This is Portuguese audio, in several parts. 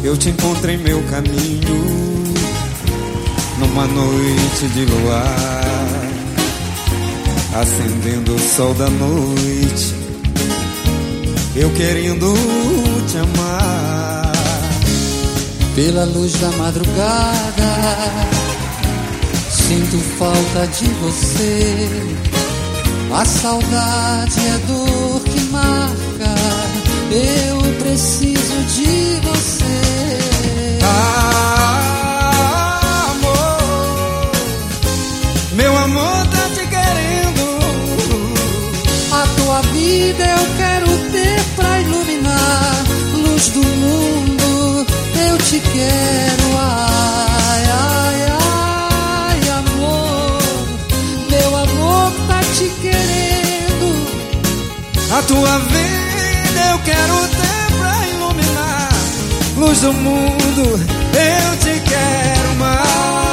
Eu te encontrei em meu caminho, numa noite de luar, acendendo o sol da noite, eu querendo te amar. Pela luz da madrugada, sinto falta de você. A saudade é dor que marca, eu preciso de você. Amor, meu amor tá te querendo. A tua vida eu quero ter pra iluminar. Luz do mundo, eu te quero. Ai, ai, ai, amor, meu amor tá te querendo. A tua vida eu quero ter pra iluminar. Luz do mundo, eu te quero mais.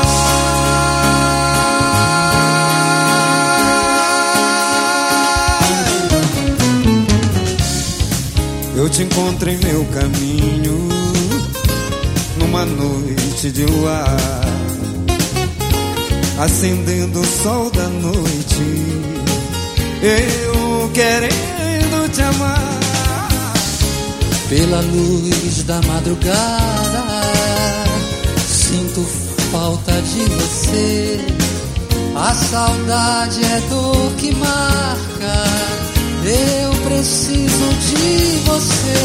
Eu te encontrei em meu caminho, numa noite de luar, acendendo o sol da noite, eu querendo te amar. Pela luz da madrugada, sinto falta de você. A saudade é dor que marca, eu preciso de você.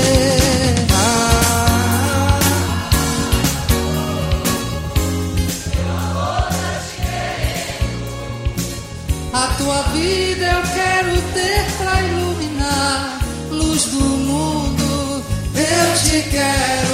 A tua vida eu quero ter pra iluminar. Luz do mundo, eu te quero.